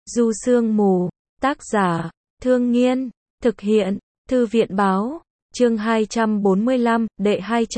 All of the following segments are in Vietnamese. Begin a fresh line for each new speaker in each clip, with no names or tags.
Du Sương Mù, tác giả, Thương Nghiên, thực hiện, Thư viện báo, chương 245, đệ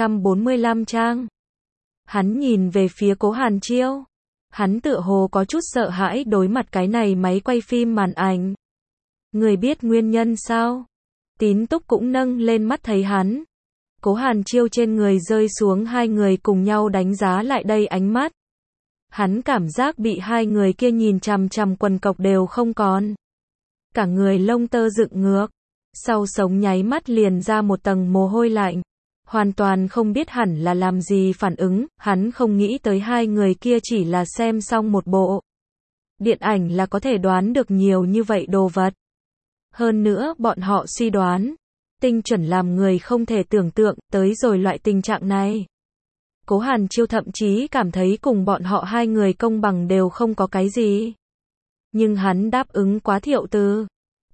245 trang. Hắn nhìn về phía Cố Hàn Chiêu. Hắn tựa hồ có chút sợ hãi đối mặt cái này máy quay phim màn ảnh. Người biết nguyên nhân sao? Tín Túc cũng nâng lên mắt thấy hắn. Cố Hàn Chiêu trên người rơi xuống hai người cùng nhau đánh giá lại đây ánh mắt. Hắn cảm giác bị hai người kia nhìn chằm chằm quần cộc đều không còn. Cả người lông tơ dựng ngược. Sau sống nháy mắt liền ra một tầng mồ hôi lạnh. Hoàn toàn không biết hẳn là làm gì phản ứng, hắn không nghĩ tới hai người kia chỉ là xem xong một bộ điện ảnh là có thể đoán được nhiều như vậy đồ vật. Hơn nữa bọn họ suy đoán, tinh chuẩn làm người không thể tưởng tượng tới rồi loại tình trạng này. Cố Hàn Chiêu thậm chí cảm thấy cùng bọn họ hai người công bằng đều không có cái gì. Nhưng hắn đáp ứng quá Thiệu Từ.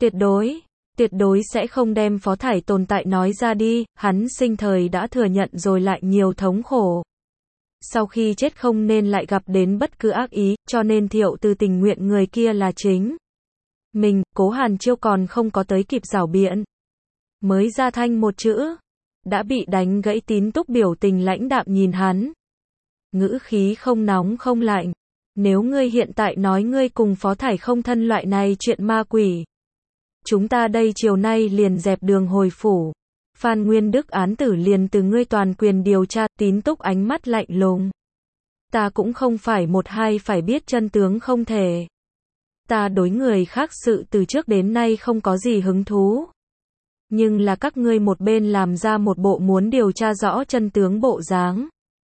Tuyệt đối sẽ không đem Phó Thải tồn tại nói ra đi, hắn sinh thời đã thừa nhận rồi lại nhiều thống khổ. Sau khi chết không nên lại gặp đến bất cứ ác ý, cho nên Thiệu Từ tình nguyện người kia là chính mình. Cố Hàn Chiêu còn không có tới kịp giảo biện, mới ra thanh một chữ, đã bị đánh gãy. Tín Túc biểu tình lãnh đạm nhìn hắn, ngữ khí không nóng không lạnh. Nếu ngươi hiện tại nói ngươi cùng Phó Thải không thân loại này chuyện ma quỷ, chúng ta đây chiều nay liền dẹp đường hồi phủ. Phan Nguyên Đức án tử liền từ ngươi toàn quyền điều tra. Tín Túc ánh mắt lạnh lùng. Ta cũng không phải một hai phải biết chân tướng không thể. Ta đối người khác sự từ trước đến nay không có gì hứng thú. Nhưng là các ngươi một bên làm ra một bộ muốn điều tra rõ chân tướng bộ dáng.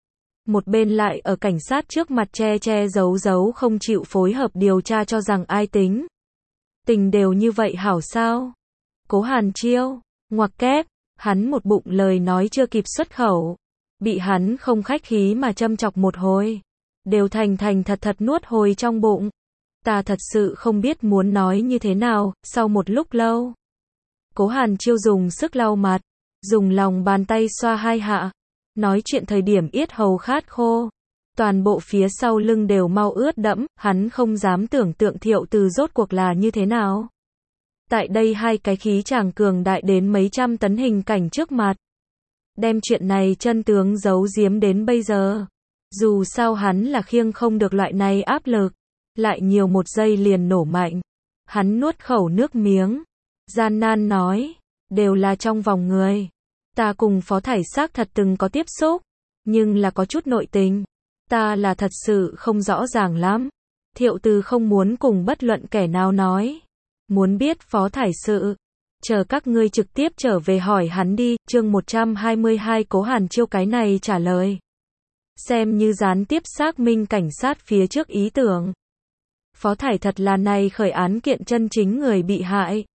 Một bên lại ở cảnh sát trước mặt che giấu không chịu phối hợp điều tra, cho rằng ai tính tình đều như vậy hảo sao? Cố Hàn Chiêu, ngoặc kép, hắn một bụng lời nói chưa kịp xuất khẩu. Bị hắn không khách khí mà châm chọc một hồi. Đều thành thật nuốt hồi trong bụng. Ta thật sự không biết muốn nói như thế nào. Sau một lúc lâu, Cố Hàn Chiêu dùng sức lau mặt, dùng lòng bàn tay xoa hai hạ. Nói chuyện thời điểm yết hầu khát khô. Toàn bộ phía sau lưng đều mau ướt đẫm, hắn không dám tưởng tượng Thiệu Từ rốt cuộc là như thế nào. Tại đây hai cái khí chàng cường đại đến mấy trăm tấn hình cảnh trước mặt. Đem chuyện này chân tướng giấu giếm đến bây giờ. Dù sao hắn là khiêng không được loại này áp lực. Lại nhiều một giây liền nổ mạnh. Hắn nuốt khẩu nước miếng. Gian nan nói. Đều là trong vòng người. Ta cùng Phó Thải xác thật từng có tiếp xúc. Nhưng là có chút nội tình. Ta là thật sự không rõ ràng lắm. Thiệu Từ không muốn cùng bất luận kẻ nào nói. Muốn biết Phó Thải sự, chờ các ngươi trực tiếp trở về hỏi hắn đi. Chương 122. Cố Hàn Chiêu cái này trả lời xem như gián tiếp xác minh cảnh sát phía trước ý tưởng. Phó Thải thật là này khởi án kiện chân chính người bị hại.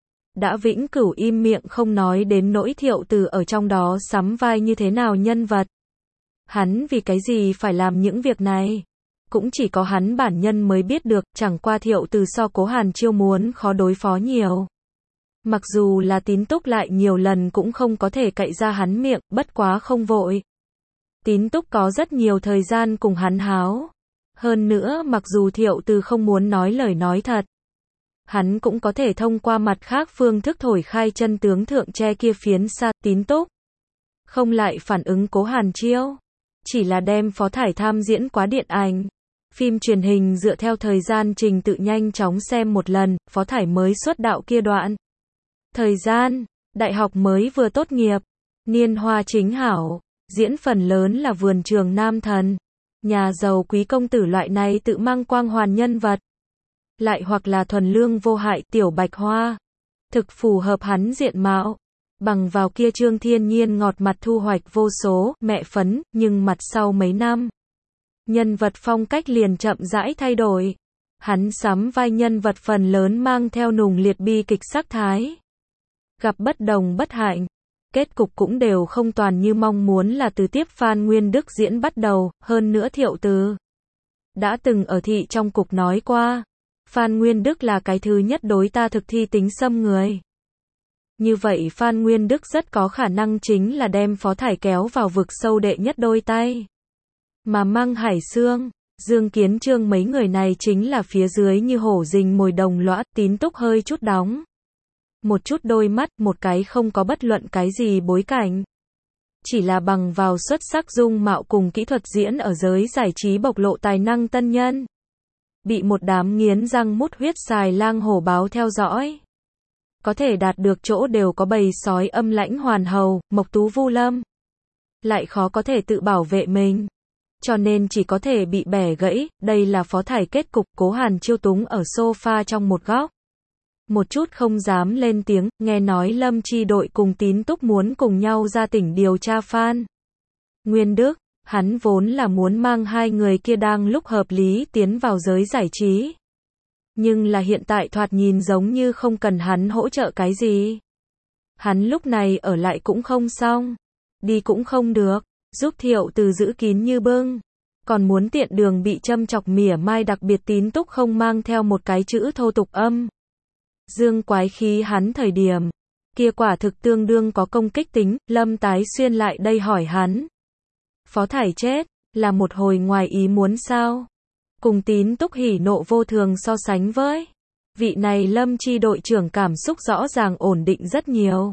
Đã vĩnh cửu im miệng không nói đến nỗi Thiệu Từ ở trong đó sắm vai như thế nào nhân vật. Hắn vì cái gì phải làm những việc này? Cũng chỉ có hắn bản nhân mới biết được, chẳng qua Thiệu Từ so Cố Hàn Chiêu muốn khó đối phó nhiều. Mặc dù là Tín Túc lại nhiều lần cũng không có thể cậy ra hắn miệng, bất quá không vội. Tín Túc có rất nhiều thời gian cùng hắn háo. Hơn nữa mặc dù Thiệu Từ không muốn nói lời nói thật, hắn cũng có thể thông qua mặt khác phương thức thổi khai chân tướng thượng tre kia phiến xa. Tín Túc không lại phản ứng Cố Hàn Chiêu, chỉ là đem Phó Thải tham diễn quá điện ảnh, phim truyền hình dựa theo thời gian trình tự nhanh chóng xem một lần. Phó Thải mới xuất đạo kia đoạn thời gian, đại học mới vừa tốt nghiệp, niên hoa chính hảo, diễn phần lớn là vườn trường nam thần, nhà giàu quý công tử loại này tự mang quang hoàn nhân vật. Lại hoặc là thuần lương vô hại tiểu bạch hoa, thực phù hợp hắn diện mạo. Bằng vào kia trương thiên nhiên ngọt mặt thu hoạch vô số mẹ phấn, nhưng mặt sau mấy năm, nhân vật phong cách liền chậm rãi thay đổi. Hắn sắm vai nhân vật phần lớn mang theo nùng liệt bi kịch sắc thái. Gặp bất đồng bất hạnh, kết cục cũng đều không toàn như mong muốn là từ tiếp Phan Nguyên Đức diễn bắt đầu. Hơn nữa Thiệu Từ đã từng ở thị trong cục nói qua, Phan Nguyên Đức là cái thứ nhất đối ta thực thi tính xâm người. Như vậy Phan Nguyên Đức rất có khả năng chính là đem Phó Thải kéo vào vực sâu đệ nhất đôi tay. Mà Măng Hải Xương, Dương Kiến Trương mấy người này chính là phía dưới như hổ rình mồi đồng lõa, Tín Túc hơi chút đóng một chút đôi mắt, một cái không có bất luận cái gì bối cảnh. Chỉ là bằng vào xuất sắc dung mạo cùng kỹ thuật diễn ở giới giải trí bộc lộ tài năng tân nhân. Bị một đám nghiến răng mút huyết xài lang hổ báo theo dõi. Có thể đạt được chỗ đều có bầy sói âm lãnh hoàn hầu, Mộc Tú Vu Lâm. Lại khó có thể tự bảo vệ mình. Cho nên chỉ có thể bị bẻ gãy, đây là phó thải kết cục. Cố Hàn Chiêu túng ở sofa trong một góc. Một chút không dám lên tiếng, nghe nói Lâm Chi đội cùng Tín Túc muốn cùng nhau ra tỉnh điều tra Phan Nguyên Đức. Hắn vốn là muốn mang hai người kia đang lúc hợp lý tiến vào giới giải trí. Nhưng là hiện tại thoạt nhìn giống như không cần hắn hỗ trợ cái gì. Hắn lúc này ở lại cũng không xong. Đi cũng không được. Giúp Thiệu Từ giữ kín như bưng. Còn muốn tiện đường bị châm chọc mỉa mai, đặc biệt Tín Túc không mang theo một cái chữ thô tục âm dương quái khí hắn thời điểm kia quả thực tương đương có công kích tính. Lâm Tái Xuyên lại đây hỏi hắn. Phó thải chết, là một hồi ngoài ý muốn sao? Cùng Tín Túc hỉ nộ vô thường so sánh với vị này Lâm Chi đội trưởng cảm xúc rõ ràng ổn định rất nhiều.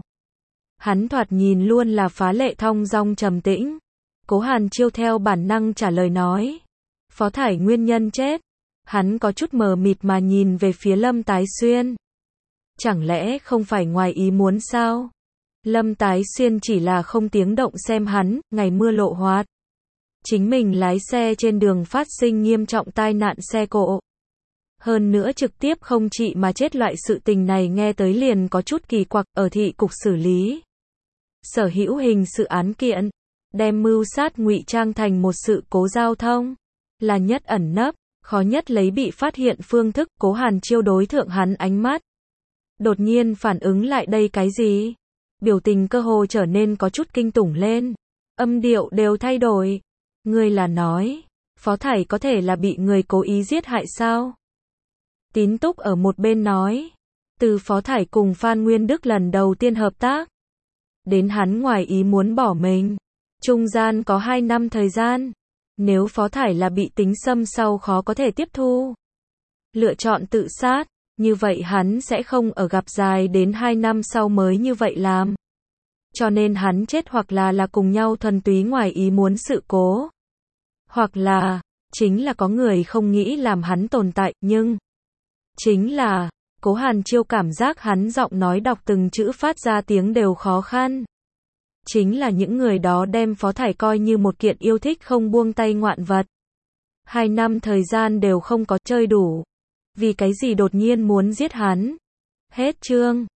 Hắn thoạt nhìn luôn là phá lệ thong dong trầm tĩnh. Cố Hàn Chiêu theo bản năng trả lời nói. Phó thải nguyên nhân chết. Hắn có chút mờ mịt mà nhìn về phía Lâm Tái Xuyên. Chẳng lẽ không phải ngoài ý muốn sao? Lâm Tái Xuyên chỉ là không tiếng động xem hắn, ngày mưa lộ hoạt. Chính mình lái xe trên đường phát sinh nghiêm trọng tai nạn xe cộ. Hơn nữa trực tiếp không trị mà chết, loại sự tình này nghe tới liền có chút kỳ quặc. Ở thị cục xử lý sở hữu hình sự án kiện, đem mưu sát ngụy trang thành một sự cố giao thông, là nhất ẩn nấp, khó nhất lấy bị phát hiện phương thức. Cố Hàn Chiêu đối thượng hắn ánh mắt. Đột nhiên phản ứng lại đây cái gì? Biểu tình cơ hồ trở nên có chút kinh tủng lên. Âm điệu đều thay đổi. Ngươi là nói, Phó thải có thể là bị người cố ý giết hại sao? Tín Túc ở một bên nói. Từ Phó thải cùng Phan Nguyên Đức lần đầu tiên hợp tác, đến hắn ngoài ý muốn bỏ mình, trung gian có 2 năm thời gian. Nếu Phó thải là bị tính xâm sau khó có thể tiếp thu, lựa chọn tự sát, như vậy hắn sẽ không ở gặp dài đến 2 năm sau mới như vậy làm. Cho nên hắn chết hoặc là cùng nhau thuần túy ngoài ý muốn sự cố. Hoặc là, chính là có người không nghĩ làm hắn tồn tại, nhưng chính là, Cố Hàn Chiêu cảm giác hắn giọng nói đọc từng chữ phát ra tiếng đều khó khăn. Chính là những người đó đem Phó thải coi như một kiện yêu thích không buông tay ngoạn vật. 2 năm thời gian đều không có chơi đủ. Vì cái gì đột nhiên muốn giết hắn? Hết chương.